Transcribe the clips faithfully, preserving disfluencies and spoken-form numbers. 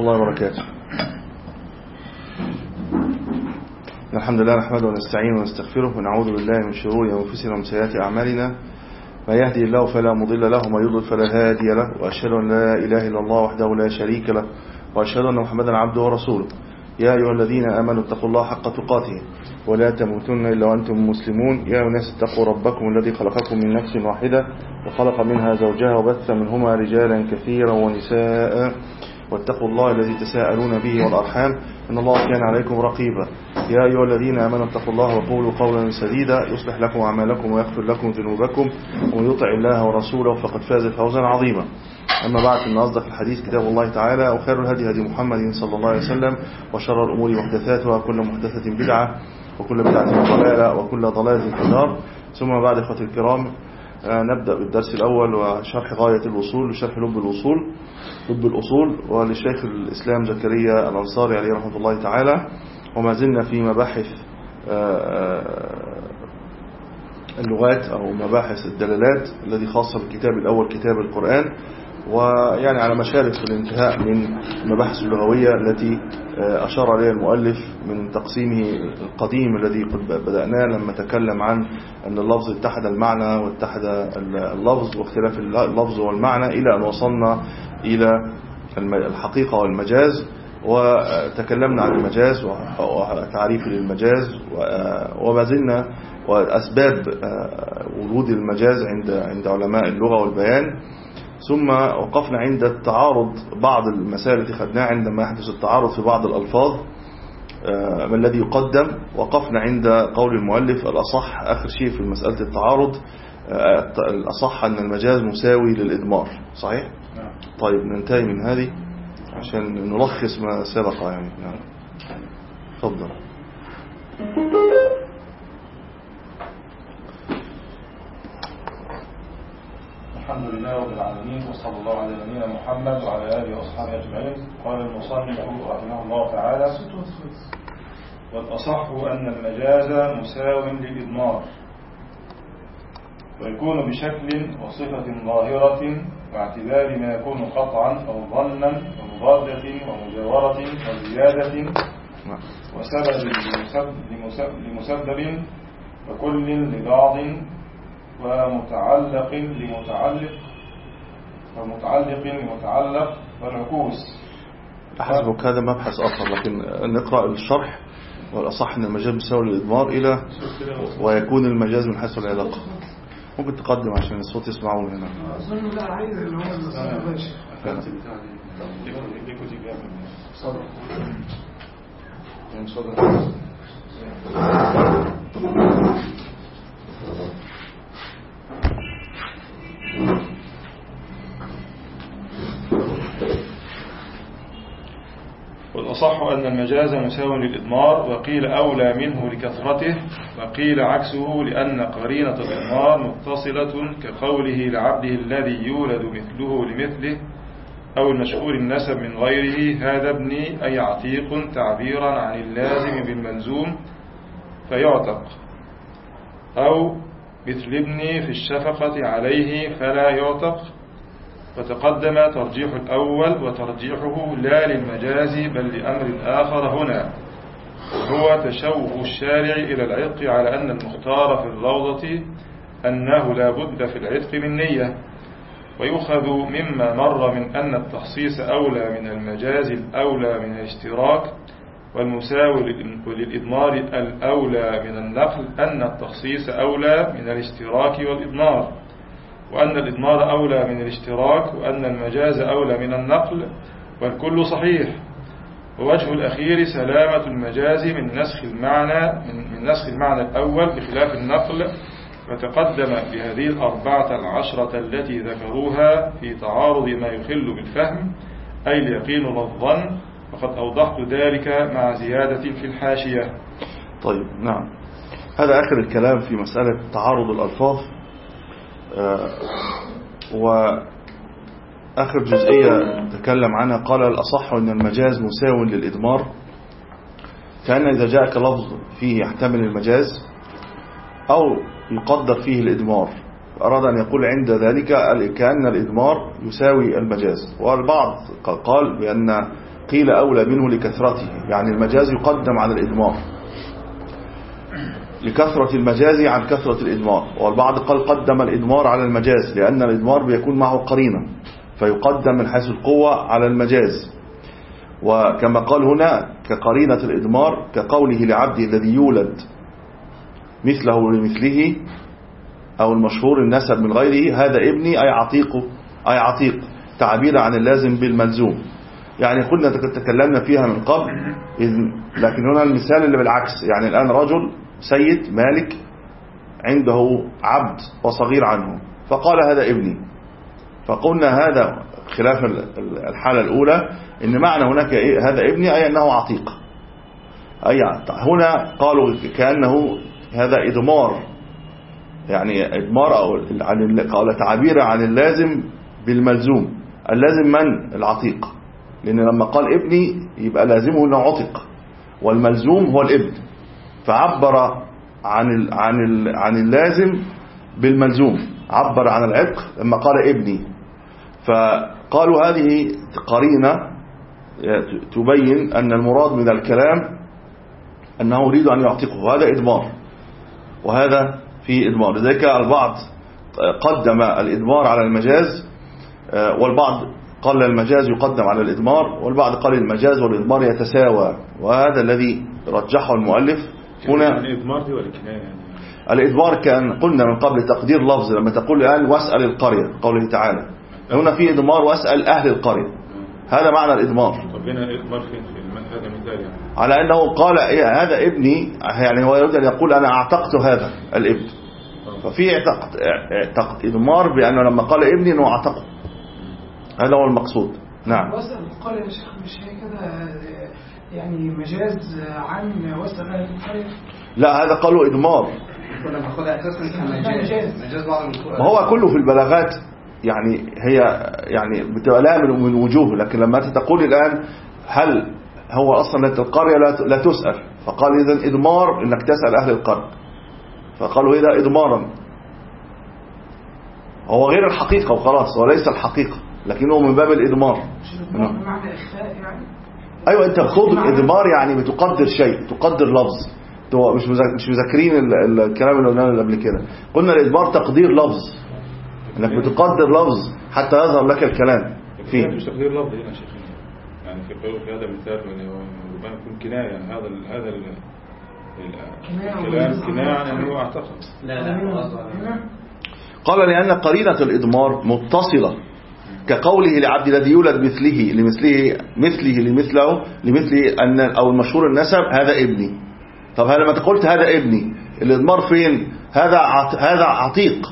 الله وبركاته. الحمد لله نحمده ونستعينه ونستغفره ونعوذ بالله من شرور أنفسنا ومن سيئات أعمالنا. ما يهدي الله فلا مضل له وما يضلل فلا هادي له، وأشهد أن لا إله إلا الله وحده لا شريك له، وأشهد أن محمدا عبده ورسوله. يا أيها الذين آمنوا اتقوا الله حق تقاته ولا تموتن إلا وأنتم مسلمون. يا أيها الناس اتقوا ربكم الذي خلقكم من نفس واحدة وخلق منها زوجها وبث منهما رجالا كثيرا ونساء، واتقوا الله الذي تساءلون به والأرحام إن الله كان عليكم رقيبا. يا أيها الذين آمنوا اتقوا الله وقولوا قولا سديدا يصلح لكم أعمالكم ويغفر لكم ذنوبكم، ومن يطع الله ورسوله فقد فاز فوزا عظيما. أما بعد، فإن أصدق الحديث كتاب الله تعالى، وخير الهدي هدي محمد صلى الله عليه وسلم، وشر الأمور محدثاتها، وكل محدثة بدعة، وكل بدعة ضلالة، وكل ضلالة في النار. ثم بعد، إخوتي الكرام، نبدأ بالدرس الأول وشرح غاية الوصول لشرح لب الوصول لب الأصول وللشيخ الإسلام زكريا الأنصاري عليه رحمة الله تعالى. وما زلنا في مباحث اللغات أو مباحث الدلالات الذي خاصة بالكتاب الأول كتاب القرآن، ويعني على مشارف الانتهاء من المباحث اللغوية التي أشار عليها المؤلف من تقسيمه القديم الذي قد بدأناه لما تكلم عن أن اللفظ اتحد المعنى واتحد اللفظ واختلاف اللفظ والمعنى، إلى أن وصلنا إلى الحقيقة والمجاز، وتكلمنا عن المجاز وتعريف للمجاز، وما زلنا وأسباب وجود المجاز عند عند علماء اللغة والبيان. ثم وقفنا عند التعارض، بعض المسائل التي خدناها عندما يحدث التعارض في بعض الألفاظ ما الذي يقدم. وقفنا عند قول المؤلف الأصح آخر شيء في مسألة التعارض، الأصح أن المجاز مساوي للإدمار. صحيح؟ طيب ننتهي من هذه عشان نلخص ما سبق يعني. تفضل. الحمد لله رب العالمين، وصلى الله على نبينا محمد وعلى آله وأصحابه أجمعين. قال المصنف رحمه الله تعالى: والأصح أن المجاز مساو للإضمار، ويكون بشكل وصفة ظاهرة باعتبار ما يكون قطعا أو ظنا ومضادة ومجاورة وزيادة وسبب لمسبب وكل لبعض ومتعلق لمتعلق ومتعلق لمتعلق والعكوس. حسبك هذا مبحث آخر، لكن نقرأ الشرح. والأصح أن المجاز مساوي للإضمار إلى ويكون المجاز من حيث العلاقة. ممكن تقدم عشان الصوت يسمعون هنا. أظن لا عايز اللي هو الباشا. والأصح أن المجاز مساو للإضمار، وقيل أولى منه لكثرته، وقيل عكسه لأن قرينة الإضمار متصلة كقوله لعبده الذي يولد مثله لمثله، أو المشهور النسب من غيره هذا ابني، أي عتيق تعبيرا عن اللازم بالملزوم فيعتق، أو مثل ابني في الشفقة عليه فلا يعتق. فتقدم ترجيح الأول وترجيحه لا للمجاز بل لأمر آخر هنا، وهو تشوق الشارع إلى العتق على أن المختار في الروضة أنه لا بد في العتق من نية. ويؤخذ مما مر من أن التخصيص أولى من المجاز الأولى من الاشتراك، والمساوي للإضمار الأولى من النقل أن التخصيص أولى من الاشتراك والإضمار، وأن الإضمار أولى من الاشتراك، وأن المجاز أولى من النقل، والكل صحيح. ووجه الأخير سلامة المجاز من نسخ المعنى من نسخ المعنى الأول بخلاف النقل. وتقدم بهذه الأربعة العشرة التي ذكروها في تعارض ما يخل بالفهم، أي اليقين والظن، وقد أوضحت ذلك مع زيادة في الحاشية. طيب نعم، هذا آخر الكلام في مسألة تعارض الألفاظ. آه وآخر جزئية تكلم عنها قال الأصح أن المجاز مساو للإضمار، كأن إذا جاءك لفظ فيه يحتمل المجاز أو يقدر فيه الإضمار، أراد أن يقول عند ذلك كأن الإضمار يساوي المجاز. والبعض قال بأن قيل أولى منه لكثرته، يعني المجاز يقدم على الإدمار لكثرة المجاز عن كثرة الإدمار. والبعض قال قدم الإدمار على المجاز لأن الإدمار بيكون معه قرينة فيقدم من حيث القوة على المجاز. وكما قال هنا كقرينة الإدمار كقوله لعبده الذي يولد مثله لمثله، أو المشهور النسب من غيره، هذا ابني أي عتيقه أي عتيق، تعبير عن اللازم بالملزوم. يعني كنا تكلمنا فيها من قبل، لكن هنا المثال اللي بالعكس، يعني الآن رجل سيد مالك عنده عبد وصغير عنه فقال هذا ابني، فقلنا هذا خلاف الحالة الأولى إن معنى هناك إيه هذا ابني أي أنه عتيق. أي هنا قالوا كأنه هذا إدمار، يعني إدمار أو عن قال تعبير عن اللازم بالملزوم. اللازم من؟ العتيق، لأن لما قال ابني يبقى لازمه أنه عتق، والملزوم هو الابن، فعبر عن ال عن ال عن اللازم بالملزوم، عبر عن العتق لما قال ابني. فقالوا هذه قرينة تبين أن المراد من الكلام أنه يريد أن يعتقه، هذا إدمار وهذا في إدمار. لذلك البعض قدم الإدمار على المجاز، والبعض قال المجاز يقدم على الإدمار، والبعض قال المجاز والإدمار يتساوى، وهذا الذي رجحه المؤلف هنا. الإدمار دي ولا كناية يعني؟ الإدمار كان قلنا من قبل تقدير لفظ، لما تقول الآن واسأل القرية قوله تعالى، هنا في إدمار واسأل أهل القرية، هذا معنى الإدمار. طب هنا الإدمار فين في هذا مثال يعني؟ على أنه قال إيه هذا ابني، يعني هو يريد أن يقول أنا أعتقت هذا الابن، ففي اعتقد إدمار بأنه لما قال ابني أنه أعتقه، هذا هو المقصود. نعم. واسأل القرية يا شيخ مش هي كده يعني مجاز عن واسأل أهل القرية؟ لا هذا قالوا إدمار، كنا بناخدها أساسا كمجاز، مجاز بعض ما هو كله في البلاغات يعني هي يعني بتبقى لها من وجوه، لكن لما تقول الآن هل هو أصلا القرية لا تسأل، فقال إذن إدمار إنك تسأل أهل القرية، فقالوا إذا إدمارا هو غير الحقيقة وخلاص، وليس الحقيقة لكنه من باب الإدمار. بمعنى إخفاء يعني؟ أيوة أنت بتقول إدمار يعني بتقدر شيء، تقدر لفظ، مش مش مذاكرين الكلام اللي قلناه قبل كده، قلنا الإدمار تقدير لفظ، انك بتقدر لفظ حتى يظهر لك الكلام فيه. مش تقدير لفظ هنا شيخ، يعني في قول في هذا المثال ربما يكون كناية، هذا ال هذا ال الكلام كناية عن أنه أعتقد. لا لا قال لأن قرينة الإدمار متصلة كقوله لعبد الذي يولد مثله لمثله مثله لمثله لمثله أن أو المشهور النسب هذا ابني. طب هل لما قلت هذا ابني الإدمار فين؟ هذا هذا عتيق،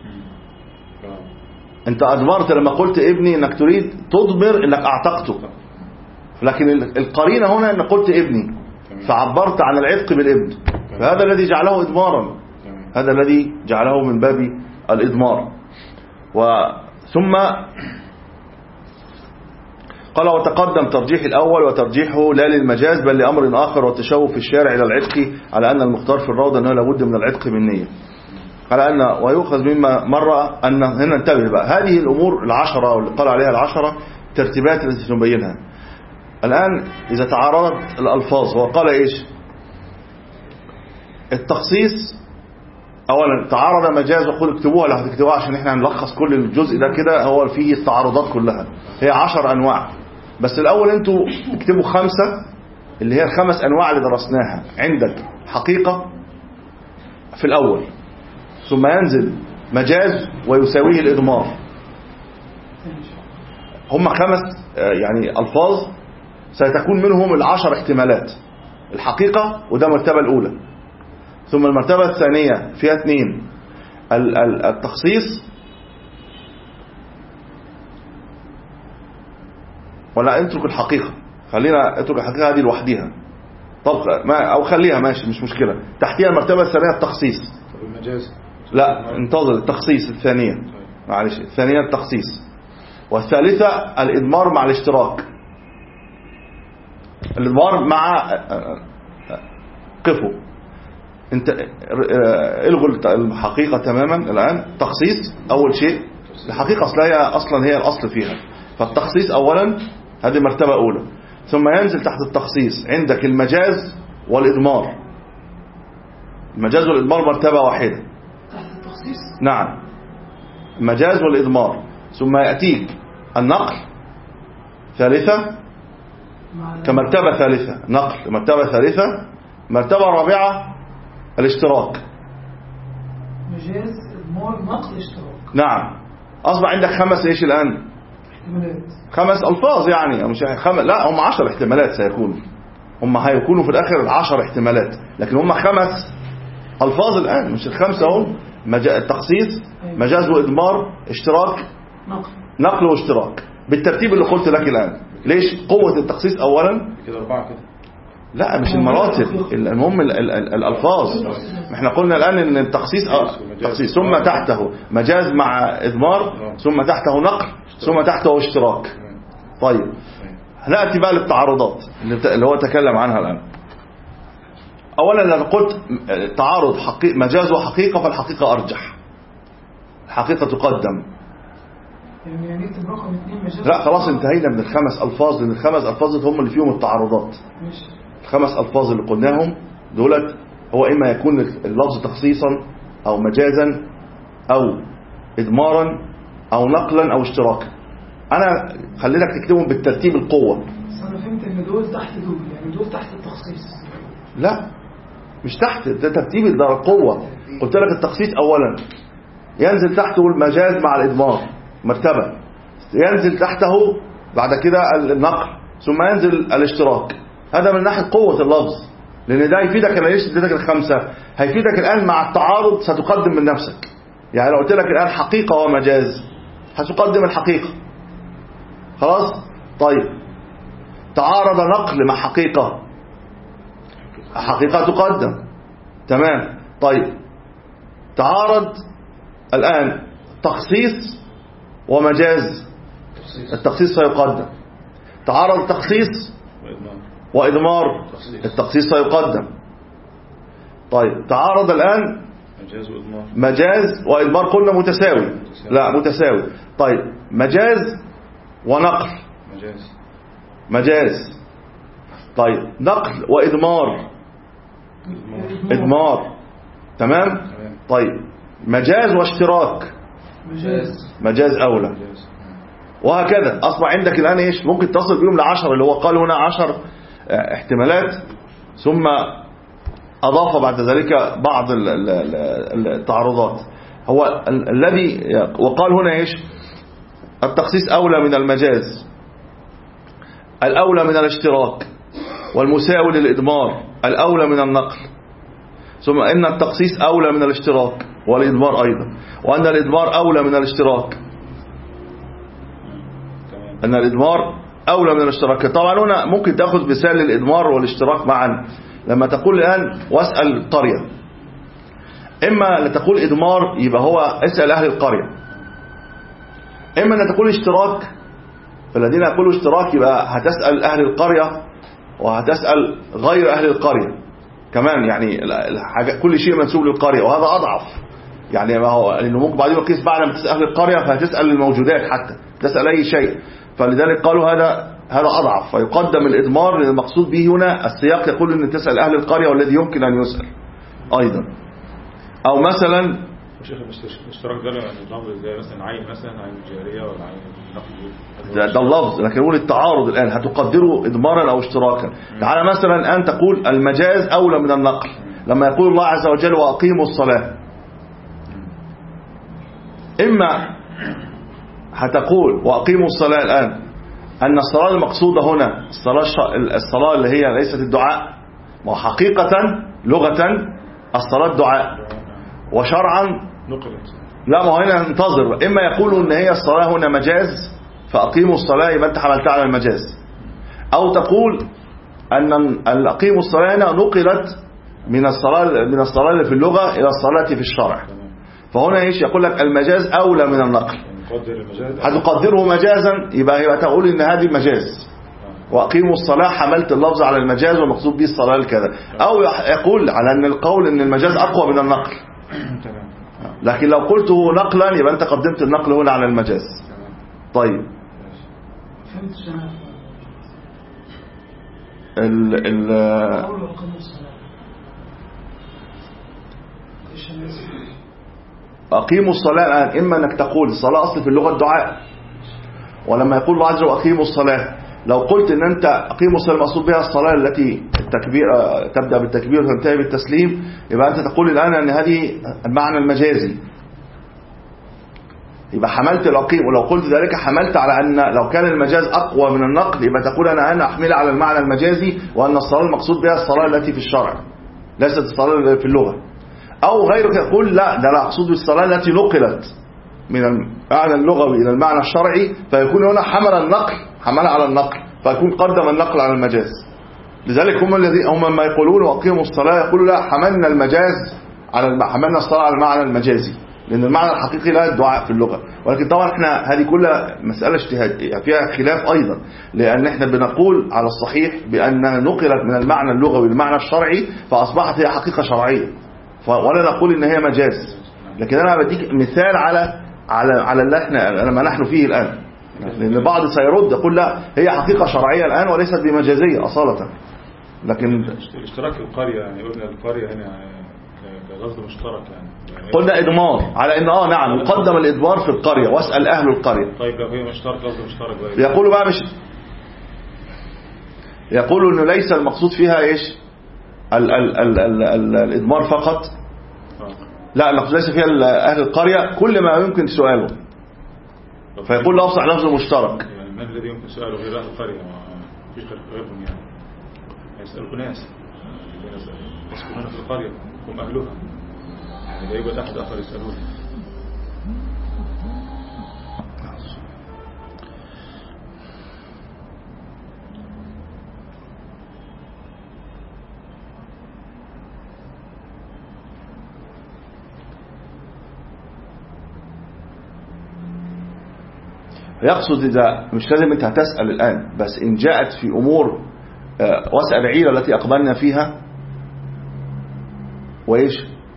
انت أدمرت لما قلت ابني انك تريد تضمر انك اعتقته، لكن القرينة هنا انك قلت ابني فعبرت عن العتق بالابن، فهذا الذي جعله إدمارا، هذا الذي جعله من باب الإدمار. وثم قال وتقدم ترجيح الأول وترجيحه لا للمجاز بل لأمر آخر والتشوف في الشارع إلى العتق، على أن المختار في الروضة أنه لابد من العتق بالنية، على أن ويؤخذ مما مر أن هنا انتبه بقى هذه الأمور العشرة واللي قال عليها العشرة ترتيبات التي نبينها الآن. إذا تعارضت الألفاظ هو قال إيش؟ التخصيص أولا تعارض مجاز، وقول اكتبوها لو هتكتبوها عشان احنا هنلخص كل الجزء ده كده، هو فيه التعارضات كلها هي عشر أنواع، بس الأول انتوا اكتبوا خمسة اللي هي الخمس أنواع اللي درسناها. عندك حقيقة في الأول، ثم ينزل مجاز ويساويه الإضمار، هم خمس يعني ألفاظ ستكون منهم العشر احتمالات. الحقيقة وده المرتبة الأولى، ثم المرتبة الثانية فيها اثنين التخصيص، ولا اترك الحقيقة، خلينا اترك الحقيقة هذه لوحدها، طب ما أو خليها ماشي مش مشكلة، تحتها المرتبة الثانية التخصيص. طب المجاز لا انتظر، التخصيص الثانية معلش، الثانية التخصيص، والثالثة الإدمار مع الاشتراك. الإدمار مع قفوا انت الغوا الحقيقة تماما. الآن تخصيص أول شيء، الحقيقة أصلا هي أصلا هي الأصل فيها، فالتخصيص أولا هذه مرتبة أولى، ثم ينزل تحت التخصيص. عندك المجاز والإضمار. المجاز والإضمار مرتبة واحدة تحت التخصيص. نعم، المجاز والإضمار. ثم يأتيك النقل ثالثة كمرتبة ثالثة، نقل مرتبة ثالثة. مرتبة رابعة الاشتراك. مجاز، إضمار، نقل، اشتراك. نعم، أصبح عندك خمس إيش الآن؟ احتمالات. خمس ألفاظ يعني، مش خم... لا هم عشر احتمالات سيكونوا، هم هيكونوا في الآخر العشر احتمالات، لكن هم خمس ألفاظ الآن مش الخمسة. هم مجا... التخصيص، مجاز وإضمار، اشتراك، نقل نقل واشتراك، بالترتيب اللي قلت لك الآن. ليش؟ قوة التخصيص أولا كده أربعة كده. لا مش المراتب، المهم ال ال ال الألفاظ. احنا قلنا الآن ان التخصيص تخصيص، ثم تحته مجاز مع إضمار، ثم تحته نقل، ثم تحته اشتراك. طيب نأتي بقى للتعارضات اللي هو تكلم عنها الآن. أولا لو قلت تعارض حقيقة مجاز وحقيقة فالحقيقة أرجح، الحقيقة تقدم. يعني نكتب رقم اثنين مجاز. لا خلاص انتهينا من الخمس ألفاظ، لأن الخمس ألفاظ هم اللي فيهم التعارضات. ماشي. الخمس ألفاظ اللي قلناهم دولت هو إما يكون اللفظ تخصيصا أو مجازا أو إضمارا أو نقلا أو اشتراكا. أنا خليتك تكتبهم بالترتيب القوة. بس أنا فهمت إن دول تحت دول، يعني دول تحت التخصيص. لا مش تحت، ده ترتيب ده القوة. قلت لك التخصيص أولا، ينزل تحته المجاز مع الإضمار مرتبة، ينزل تحته بعد كده النقل، ثم ينزل الاشتراك. هذا من ناحية قوة اللفظ، لأن ده يفيدك. أنا ليش اديتك الخمسة؟ هيفيدك الآن مع التعارض، ستقدم من نفسك. يعني لو قلت لك الآن حقيقة ومجاز هتقدم الحقيقة. خلاص. طيب تعارض نقل مع حقيقة، حقيقة تقدم. تمام. طيب تعارض الآن تخصيص ومجاز، التخصيص سيقدم. تعارض تخصيص وإضمار، التخصيص سيقدم. طيب تعارض الآن مجاز وإضمار، مجاز وإضمار قلنا متساوي. لا متساوي. طيب مجاز ونقل، مجاز مجاز. طيب نقل وإضمار، إضمار. تمام. طيب مجاز واشتراك، مجاز مجاز أولى، وهكذا. أصبح عندك الآن إيش؟ ممكن تصل بيهم لعشر، اللي هو قال هنا عشر احتمالات، ثم أضاف بعد ذلك بعض التعارضات. هو الذي وقال هنا إيش؟ التخصيص أولى من المجاز، الأولى من الاشتراك، والمساوي للإضمار الأولى من النقل، ثم إن التخصيص أولى من الاشتراك والإضمار أيضا، وأن الإضمار أولى من الاشتراك، أن الإضمار أولى من الاشتراك. طبعا هنا ممكن تأخذ مثال للإضمار والاشتراك معا. لما تقول الآن واسأل القرية، إما لتقول إضمار يبقى هو اسأل أهل القرية، إما أن تقول اشتراك، فالذين يقولوا اشتراك يبقى هتسأل أهل القرية وهتسأل غير أهل القرية كمان. يعني كل شيء منسوب للقرية، وهذا أضعف. يعني ما هو لأنه ممكن بعدين يقيس بعد ما تسأل أهل القرية فهتسأل الموجودات، حتى تسأل أي شيء. فلذلك قالوا هذا هذا أضعف، فيقدم الإضمار، لأن المقصود به هنا السياق يقول أن تسأل أهل القرية والذي يمكن أن يسأل أيضا. أو مثلا شيخ الاشتراك ده النظام زي مثلا عين، مثلا عين الجارية ولا عين النقل، ده, ده اللفظ. لكن نقول التعارض الآن هتقدره إضمارا أو اشتراكا. تعالى مثلا الآن تقول المجاز أولى من النقل، لما يقول الله عز وجل وأقيموا الصلاة، إما هتقول وأقيموا الصلاة الآن أن الصلاة المقصودة هنا الصلاة, الصلاة اللي هي ليست الدعاء، وحقيقة لغة الصلاة دعاء، وشرعا نقلت. لا، ما هو هنا انتظر. إما يقولوا أن هي الصلاة هنا مجاز فأقيموا الصلاة، يبقى أنت حملتها على المجاز. أو تقول أن أقيموا الصلاة هنا نقلت من الصلاة من الصلاة اللي في اللغة إلى الصلاة في الشرع. فهنا إيش يقول لك المجاز أولى من النقل، هتقدره مجازا، يبقى يبقى تقول إن هذه مجاز، وأقيموا الصلاة حملت اللفظ على المجاز ومقصود به الصلاة الكذا. أو يقول على أن القول أن المجاز أقوى من النقل، لكن لو قلته نقلا يبقى أنت قدمت النقل هنا على المجاز. طيب ال ال أقيموا الصلاة الآن، إما أنك تقول الصلاة أصل في اللغة الدعاء، ولما يقول الله عز وجل أقيموا الصلاة، لو قلت أن أنت أقيموا الصلاة المقصود بها الصلاة التي التكبير تبدأ بالتكبير وتنتهي بالتسليم، يبقى أنت تقول الآن أن هذه المعنى المجازي، يبقى حملت الأقيم. ولو قلت ذلك حملت على أن لو كان المجاز أقوى من النقل، يبقى تقول أنا أنا أحمل على المعنى المجازي، وأن الصلاة المقصود بها الصلاة التي في الشرع ليست الصلاة التي في اللغة. أو غيرك يقول لا، ده لا أقصد بالصلاة التي نقلت من المعنى اللغوي إلى المعنى الشرعي، فيكون هنا حمل النقل حمل على النقل، فيكون قدم النقل على المجاز. لذلك هم الذين هم ما يقولون وأقيموا الصلاة، يقولوا لا، حملنا المجاز على حملنا الصلاة على المعنى المجازي، لأن المعنى الحقيقي لا الدعاء في اللغة. ولكن طبعا احنا هذه كلها مسألة اجتهادية فيها خلاف أيضا، لأن احنا بنقول على الصحيح بأنها نقلت من المعنى اللغوي للمعنى الشرعي فأصبحت هي حقيقة شرعية، ولا نقول إن هي مجاز. لكن أنا بديك مثال على على على اللي احنا ما نحن فيه الآن، لأن البعض سيرد يقول لا، هي حقيقة شرعية الآن وليست بمجازية أصالة. لكن الاشتراك القرية، يعني قلنا القرية هنا كلفظ مشترك، يعني قلنا إدمار على إن آه نعم يقدم الإدمار في القرية، واسأل أهل القرية. طيب لو هي مشترك لفظ مشترك بقى يقولوا بقى مش يقولوا إنه ليس المقصود فيها إيش ال ال ال ال ال الإدمار فقط، لا المقصود ليس فيها أهل القرية كل ما يمكن سؤاله، فيقول له أفصح لفظ مشترك. يعني من الذي يمكن سؤاله غير أهل القرية؟ ما فيش غيرهم، يعني يسألوا ناس يسكنون في القرية هم أهلها، يعني لا يوجد أحد آخر يسألون. يقصد إذا مش لازم أنت هتسأل الآن، بس إن جاءت في أمور واسأل عيرة التي أقبلنا فيها وإيش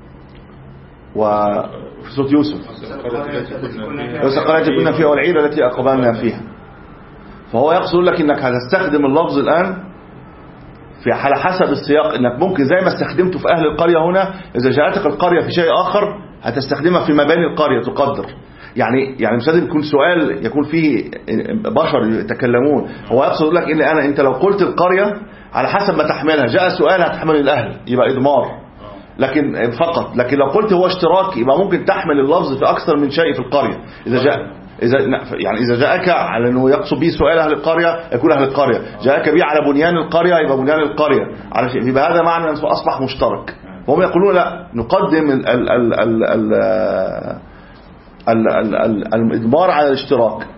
وفي صوت يوسف وسقرات كنا فيها والعيرة التي أقبلنا فيها. فهو يقصد لك إنك هتستخدم اللفظ الآن في على حسب السياق، إنك ممكن زي ما استخدمته في أهل القرية هنا، إذا جاءتك القرية في شيء آخر هتستخدمها في مباني القرية تقدر. يعني يعني مش لازم يكون سؤال يكون فيه بشر يتكلمون. هو يقصد لك إن أنا أنت لو قلت القرية على حسب ما تحملها، جاء سؤال هتحمل الأهل يبقى إدمار، لكن فقط. لكن لو قلت هو اشتراك يبقى ممكن تحمل اللفظ في أكثر من شيء في القرية. إذا جاء إذا يعني إذا جاءك على إنه يقصد به سؤال أهل القرية يكون أهل القرية، جاءك به على بنيان القرية يبقى بنيان القرية، على شيء يبقى هذا معنى أنه أصبح مشترك. وهم يقولون لا، نقدم ال ال ال ال ال ال ال الإدمار على الاشتراك.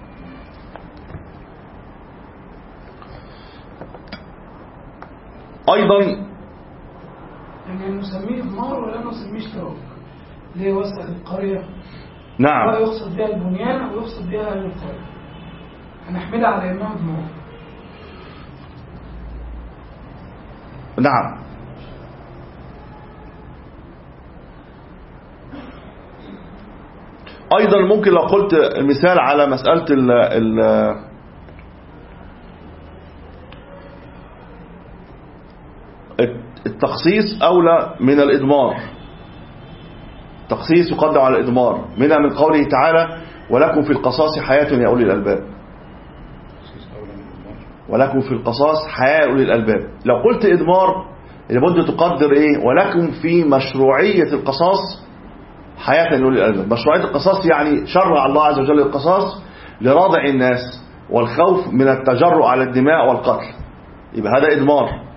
أيضا يعني نسميه إدمار ولا نسميه اشتراك؟ ليه وسط القرية؟ نعم، ولا يقصد بها البنيان أو يقصد بها أهل القرية؟ هنحملها على إنه إدمار. نعم. أيضا ممكن لو قلت المثال على مسألة ال ال التخصيص أولى من الإدمار، تخصيص يقدم على الإدمار، منها من قوله تعالى ولكم في القصاص حياة يا أولي الألباب، ولكم في القصاص حياة يا أولي الألباب. لو قلت إدمار لابد تقدر إيه؟ ولكم في مشروعية القصاص حياة يا أولي الألباب. مشروعية القصاص يعني شرع الله عز وجل القصاص لردع الناس والخوف من التجرؤ على الدماء والقتل، يبقى هذا إدمار.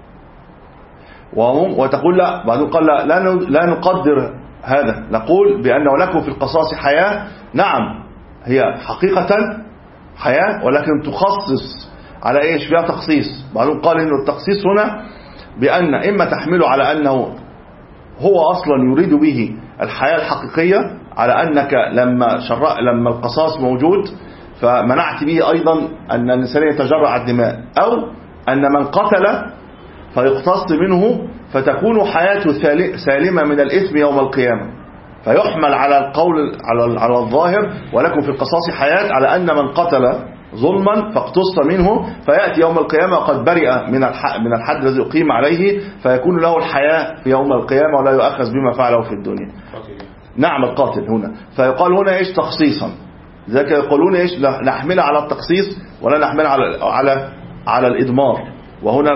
وتقول لا، بعدين قال لا لا نقدر هذا، نقول بأنه لكم في القصاص حياة. نعم هي حقيقة حياة، ولكن تخصص على ايش؟ فيها تخصيص. بعدين قال انه التخصيص هنا بأن إما تحمله على أنه هو أصلا يريد به الحياة الحقيقية، على أنك لما شرع لما القصاص موجود فمنعت به أيضا أن الإنسان يتجرع على الدماء، أو أن من قتل فيقتص منه فتكون حياته سالمة من الإثم يوم القيامة، فيحمل على القول على على الظاهر ولكم في القصاص حياة، على أن من قتل ظلما فاقتص منه، فيأتي يوم القيامة وقد برئ من من الحد الذي أقيم عليه، فيكون له الحياة في يوم القيامة ولا يؤخذ بما فعله في الدنيا. نعم القاتل هنا. فيقال هنا إيش؟ تخصيصا. ذلك يقولون إيش؟ نحملها على التخصيص ولا نحملها على على على الإدمار. وهنا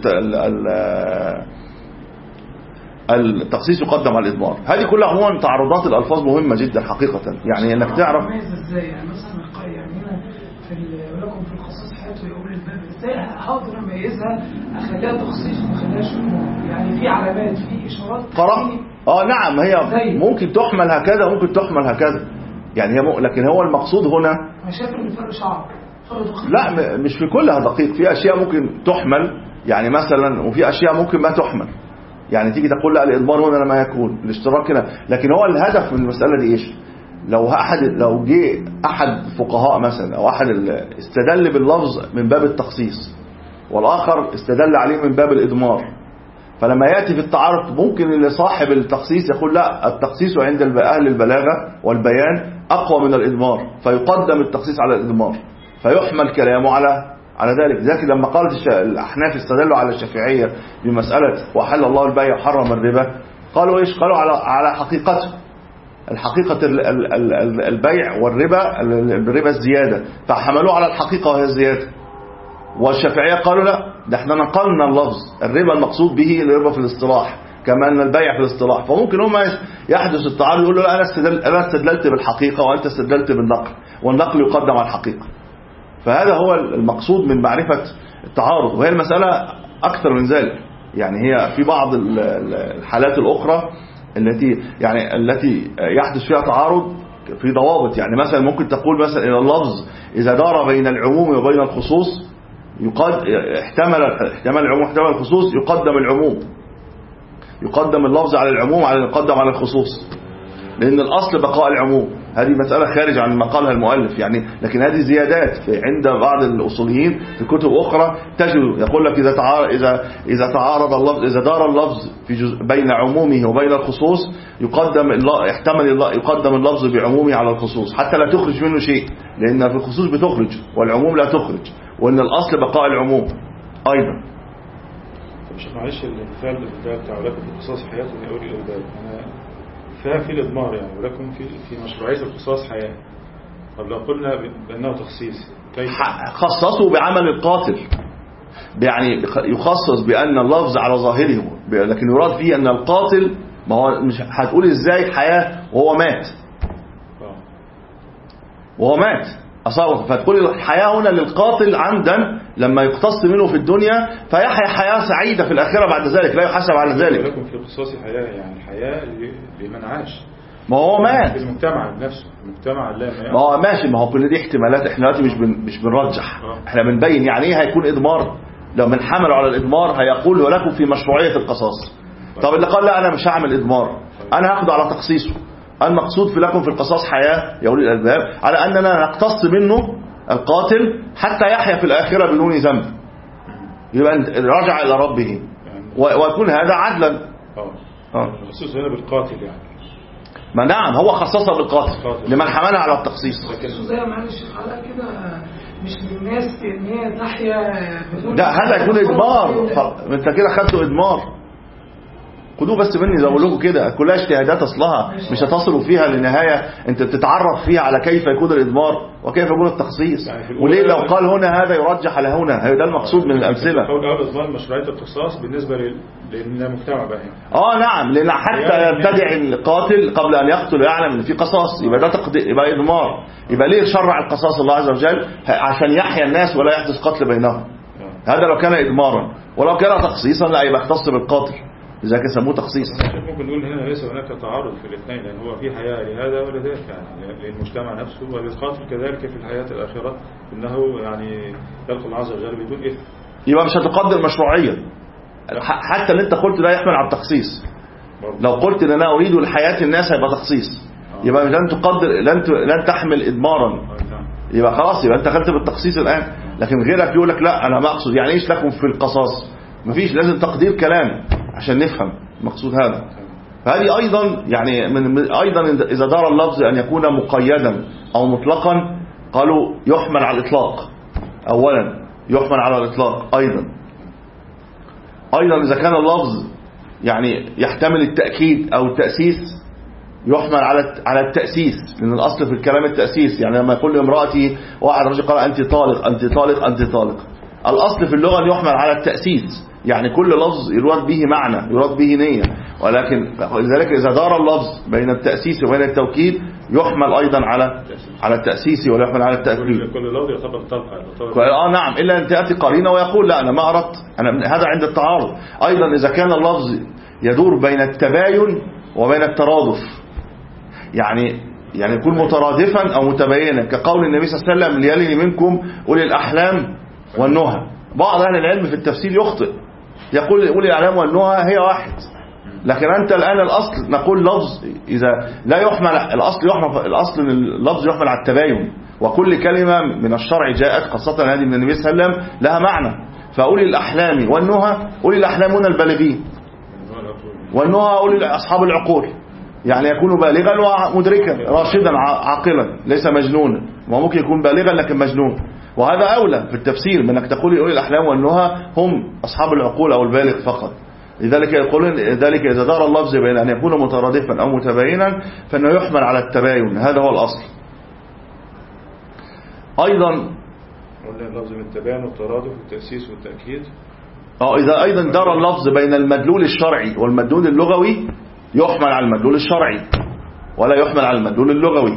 التخصيص يقدم على الإدمار. هذه كلها عموما تعرضات الألفاظ مهمة جدا حقيقة، يعني انك تعرف ازاي يعني مثلا يعني هنا في ولكم في القصاص حياته يقول الباب، ازاي هقدر اميزها اخليها تخصيص وما اخليهاش عموم؟ يعني في علامات، في اشارات قرأ اه نعم، هي ممكن تحمل هكذا وممكن تحمل هكذا، يعني هي م... لكن هو المقصود هنا انا شايف ان فرق شعر فرق دقيق. لا مش في كلها دقيق، في اشياء ممكن تحمل يعني مثلا، وفي اشياء ممكن ما تحمل. يعني تيجي تقول لا الإضمار هنا لما يكون الاشتراك هنا، لكن هو الهدف من المسألة دي إيش؟ لو أحد لو جه أحد فقهاء مثلا أو أحد استدل باللفظ من باب التخصيص والآخر استدل عليه من باب الإضمار، فلما يأتي في التعارض ممكن اللي صاحب التخصيص يقول لا التخصيص عند أهل البلاغة والبيان أقوى من الإضمار، فيقدم التخصيص على الإضمار فيحمل كلامه على على ذلك. ذلك لما قالت الأحناف استدلوا على الشافعية بمسألة وحل الله البيع وحرم الربا، قالوا إيش؟ قالوا على على حقيقته، الحقيقة البيع والربا، الربا الزيادة، فحملوه على الحقيقة وهي الزيادة. والشافعية قالوا لا، ده احنا نقلنا اللفظ، الربا المقصود به الربا في الاصطلاح كما أن البيع في الاصطلاح. فممكن هم يحدث التعارض يقول له لا أنا استدلت, أنا استدلت بالحقيقة وأنت استدلت بالنقل، والنقل يقدم على الحقيقة. فهذا هو المقصود من معرفة التعارض، وهي المسألة أكثر من ذلك. يعني هي في بعض الحالات الأخرى التي يعني التي يحدث فيها تعارض في ضوابط. يعني مثلا ممكن تقول مثلا إن اللفظ إذا دار بين العموم وبين الخصوص يقد احتمل احتمل العموم احتمل الخصوص يقدم العموم، يقدم اللفظ على العموم على يقدم على الخصوص، لأن الأصل بقاء العموم. هذه مسألة خارج عن ما قالها المؤلف يعني، لكن هذه زيادات في عند بعض الأصوليين في كتب أخرى تجد يقول لك إذا تعارض إذا إذا تعارض اللفظ إذا دار اللفظ في جزء بين عمومه وبين الخصوص يقدم يحتمل يقدم اللفظ بعمومه على الخصوص حتى لا تخرج منه شيء، لأن في الخصوص بتخرج والعموم لا تخرج، وأن الأصل بقاء العموم أيضا. مش معلش المثال بتاع ولكم في القصاص حياة يقول الأولاد أنا فيها في الإضمار يعني، ولكن في في مشروعية القصاص حياة. طب لو قلنا بأنه تخصيص كيف؟ خصصوا بعمل القاتل، يعني يخصص بأن اللفظ على ظاهره، لكن يراد فيه أن القاتل، ما هو مش هتقول إزاي حياة وهو مات وهو مات أصابه، فتقول الحياة هنا للقاتل عمدا لما يقتص منه في الدنيا فيحيا حياة سعيدة في الآخرة بعد ذلك لا يحاسب على ذلك. ولكن في القصاص حياة يعني الحياة لمن عاش، ما هو مات في المجتمع نفسه، المجتمع لا ما هو ماشي، ما هو كل دي احتمالات، احنا دلوقتي مش بن مش بنرجح، احنا بنبين يعني ايه هيكون إضمار. لو من حمل على الإضمار هيقول ولكم في مشروعية القصاص. طب اللي قال لا أنا مش هعمل إضمار أنا هاخده على تخصيصه، المقصود في لكم في القصاص حياة يا أولي الألباب، على أننا نقتص منه القاتل حتى يحيا في الآخرة بدون ذنب، يبقى رجع إلى ربه ويكون هذا عدلا. اه خصوص هنا بالقاتل يعني، ما نعم هو خصصها بالقاتل لمن حملها على التخصيص. زي معلش على كده مش للناس ان هي تحيا بدون ده هذا يكون إدمار، انت كده خدته إدمار. خدوه بس مني زي ما بقول لكم كده، كلها اجتهادات اصلها مش هتصلوا فيها لنهايه انت بتتعرف فيها على كيف يكون الادمار وكيف يكون التخصيص. يعني وليه لو قال هنا هذا يرجح على هنا، هذا ده المقصود من الامثله. قول اول اضمار مشروعيه القصاص بالنسبه للمجتمع بقى هنا. اه نعم، لان حتى يبتدع القاتل قبل ان يقتل يعلم ان في قصاص، يبقى ده تقدير، يبقى ادمار. يبقى ليه شرع القصاص الله عز وجل؟ عشان يحيى الناس ولا يحدث قتل بينهم. هذا لو كان ادمارا، ولو كان تخصيصا لا يبقى يختص بالقاتل، لذلك سموه تخصيص. ممكن نقول هنا ليس هناك تعارض في الاثنين، لأن هو في حياة لهذا ولذلك يعني للمجتمع نفسه وللقاتل كذلك في الحياة الآخرة، إنه يعني يلقى الله عز وجل بدون إثم. يبقى مش هتقدر مشروعية حتى اللي أنت قلت لا يحمل على التخصيص. لو قلت إن أنا أريد لحياة الناس هيبقى تخصيص، يبقى لن تقدر لن لن تحمل إدمارا، يبقى خلاص يبقى أنت خدت بالتخصيص الآن. لكن غيرك يقول لك لا أنا ما أقصد، يعني إيش لكم في القصاص؟ مفيش، لازم تقدير كلام عشان نفهم المقصود هذا. فهذه أيضا يعني من أيضا إذا دار اللفظ أن يكون مقيدا أو مطلقا قالوا يحمل على الإطلاق. أولا يحمل على الإطلاق. أيضا أيضا إذا كان اللفظ يعني يحتمل التأكيد أو التأسيس يحمل على على التأسيس، لأن الأصل في الكلام التأسيس. يعني لما يقول لامرأتي واحد رجل قال أنت طالق أنت طالق أنت طالق، الأصل في اللغة أن يحمل على التأسيس، يعني كل لفظ يراد به معنى يراد به نية. ولكن لذلك إذا دار اللفظ بين التأسيس وبين التوكيد يحمل أيضا على على التأسيس ولا يحمل على التأكيد. كل لفظ يعتبر طلقة. اه نعم، إلا أن تأتي قرينة ويقول لا أنا ما أردت، أنا هذا عند التعارض. أيضا إذا كان اللفظ يدور بين التباين وبين الترادف، يعني يعني يكون مترادفا أو متباينا، كقول النبي صلى الله عليه وسلم ليلي منكم أولي الأحلام والنهى. بعض أهل العلم في التفسير يخطئ، يقول أولي الأحلام والنهى هي واحد، لكن أنت الآن الأصل نقول لفظ إذا لا يحمل الأصل يحمل الأصل اللفظ يحمل على التباين، وكل كلمة من الشرع جاءت خاصة هذه من النبي صلى الله عليه وسلم لها معنى. فأولي الأحلام والنهى، أولي الأحلام هنا البالغين، والنهى أولي أصحاب العقول، يعني يكون بالغا ومدركا راشدا عاقلا ليس مجنونا، وممكن يكون بالغا لكن مجنون. وهذا أولى في التفسير من أنك تقول أولي الأحلام والنهى هم أصحاب العقول أو البالغ فقط. لذلك يقولون ذلك إذا دار اللفظ بين أن يكون مترادفا أو متباينا فإنه يحمل على التباين، هذا هو الأصل. أيضا قلنا اللفظ من التباين والترادف والتأسيس والتأكيد. اه إذا أيضا دار اللفظ بين المدلول الشرعي والمدلول اللغوي يحمل على المدلول الشرعي ولا يحمل على المدلول اللغوي،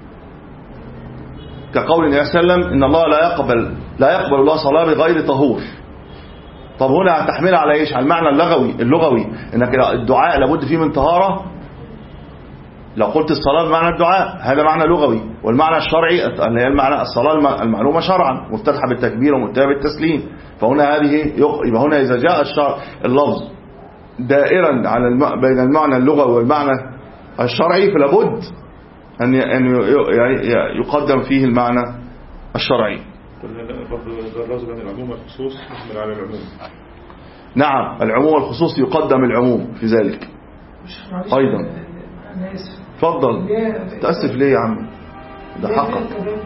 كقول النبي صلى الله عليه وسلم إن الله لا يقبل لا يقبل الله صلاة بغير طهور. طب هنا هتحملها على ايش؟ على المعنى اللغوي اللغوي انك الدعاء لابد فيه من طهارة. لو قلت الصلاة بمعنى الدعاء هذا معنى لغوي، والمعنى الشرعي اللي هي المعنى الصلاة المعلومة شرعا مفتتحة بالتكبير ومنتهى بالتسليم. فهنا هذه يبقى هنا إذا جاء الشرع اللفظ دائرا على الم... بين المعنى اللغوي والمعنى الشرعي فلابد أن أن يقدم فيه المعنى الشرعي. اللفظ بين العموم والخصوص يحمل على العموم. نعم، العموم والخصوص يقدم العموم في ذلك. أيضا تفضل. تأسف ليه يا عم؟ ده حقك.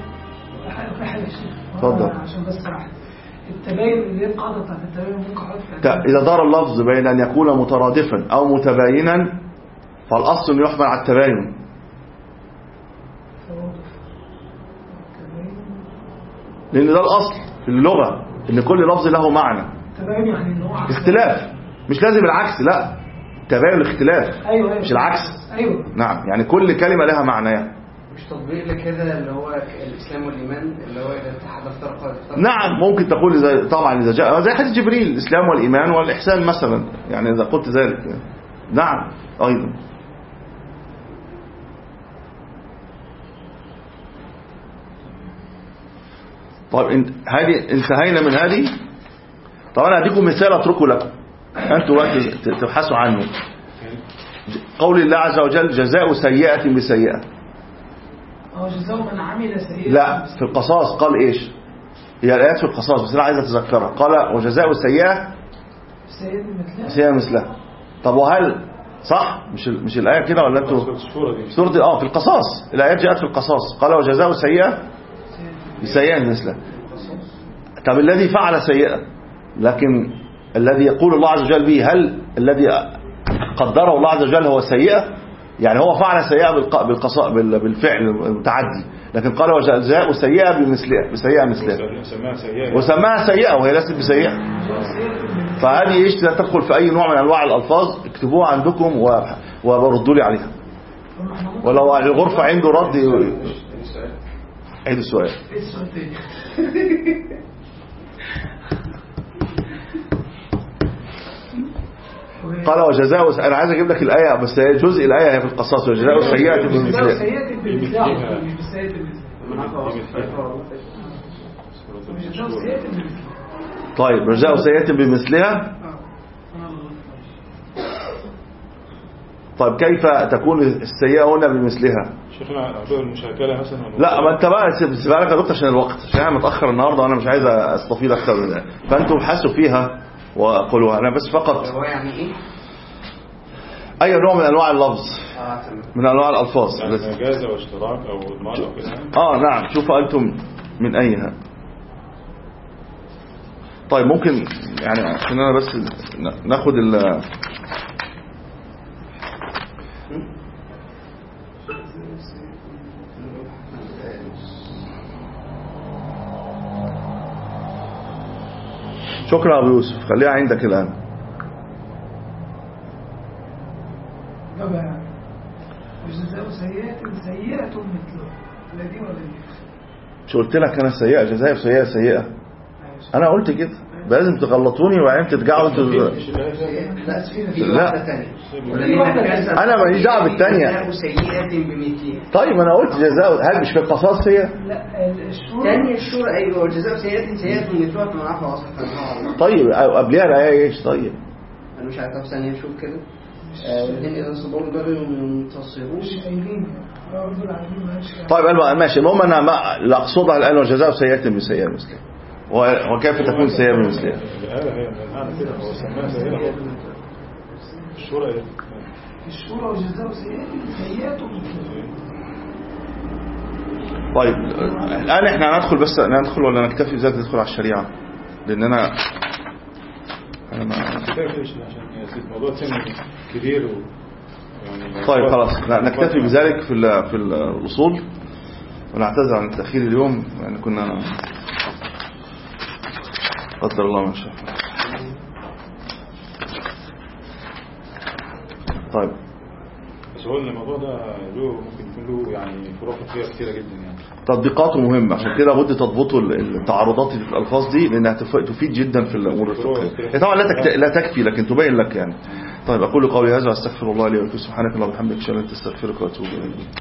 تفضل. عشان بس راحت التباين اللي هي القاعدة بتاعت التباين ممكن حضرتك إذا دار اللفظ بين أن يكون مترادفا أو متباينا فالأصل أن يحمل على التباين، لأن ده الأصل في اللغة إن كل لفظ له معنى. تباين يعني إن هو اختلاف، مش لازم العكس، لا تباين الاختلاف. أيوة أيوة. مش العكس. أيوة. نعم، يعني كل كلمة لها معنى يعني. مش تطبيق لكده اللي هو الإسلام والإيمان اللي هو إذا اتحد افترق. نعم ممكن تقول إذا طبعا إذا جاء زي حديث جبريل الإسلام والإيمان والإحسان مثلا، يعني إذا قلت ذلك. نعم أيضا. طيب هذه انتهينا من هذه. طب أنا أديكم مثال أتركه لكم أنتم تبحثوا عنه. قول الله عز وجل جزاء سيئة بسيئة. هو جزاء من عمل سيئة. لا في القصاص قال إيش؟ هي الآيات في القصاص بس أنا عايز أتذكرها. قال وجزاء سيئة سيئة مثلها. طب وهل صح مش مش الآية كده ولا أنتوا؟ سورة آه في القصاص الآيات جاءت في القصاص قال وجزاء سيئة سيئة مثلها. طب الذي فعل سيئة لكن الذي يقول الله عز وجل به هل الذي قدره الله عز وجل هو سيئة؟ يعني هو فعل سيئة بالقصاء بالفعل المتعدي لكن قال وجزاء سيئة بمثلها بسيئة مثلها وسماها سيئة وهي ليست بسيئة. فهذه ايش تدخل في اي نوع من انواع الالفاظ اكتبوها عندكم وردوا لي عليها. ولو الغرفة عنده رد عيد السؤال. قال وجزاء انا عايز اجيب لك الايه بس جزء الايه هي في القصاص وجزاء سيئة بمثلها. طيب جزاء سيئة بمثلها. طيب كيف تكون السيئة هنا بمثلها؟ شيخنا اعطوه المشاكله مثلا. لا ما انت بقى سيبها لك يا دكتور عشان الوقت عشان انا متاخر النهارده وانا مش عايز استفيد اكتر من ده فانتم ابحثوا فيها وقولوها. انا بس فقط هو يعني ايه اي نوع من انواع اللفظ اه تمام. من انواع الالفاظ. يعني مجاز او اشتراك او اضمار او كده. اه نعم. شوفوا انتم من ايها. طيب ممكن يعني عشان انا بس ناخد ال شكرا ابو يوسف، خليها عندك الان. طبعا وجزاء سيئة سيئة مثله لا دي ولا دي. مش قلت لك انا سيئة جزاء سيئة سيئة؟ انا قلت كده لازم تغلطوني وبعدين ترجعوا انتوا. لا في واحدة ثانية. انا ماليش دعوه بالثانيه. سيئة بمثلها. طيب انا قلت جزاء، هل مش في القصاص هي؟ لا الشورى ثانية الشورى ايوه جزاء سيئة سيئة مثلها كما عفوا اصلا. طيب قبلها الايه ايش؟ طيب انا مش عارف ثانية نشوف كده. والذين اذا صبروا بغوا منتصرون. مش قايلين برضه العالمين ما قالش. طيب قال ماشي. المهم انا ما لا اقصدها الان وجزاء سيئة بسيئة مثلها. وكيف تكون سيئة بمثلها؟ الآلة هي الآلة كده هو سماها سيئة. الشورى ايه؟ الشورى وجزاء سيئة سيئة مثله. طيب الان احنا هندخل، بس ندخل ولا نكتفي بذلك ندخل على الشريعة؟ لان انا انا ما عشان موضوع سن كبير و يعني. طيب خلاص لا نكتفي بذلك في ال في الاصول، ونعتذر عن التأخير اليوم يعني كنا قدر الله ما شاء. طيب بس هو الموضوع ده له ممكن يكون له يعني فروق فيها كثيرة جدا يعني. تطبيقاته مهمة، عشان كده لابد تضبطوا التعارضات في الألفاظ دي لأنها تفيد جدا في الأمور الفقهية. طبعا لا تكت... لا تكفي لكن تبين لك يعني. طيب أقول قولي هذا وأستغفر الله لي ولكم. سبحانك اللهم وبحمدك أشهد أن لا إله إلا أنت أستغفرك وأتوب إليك.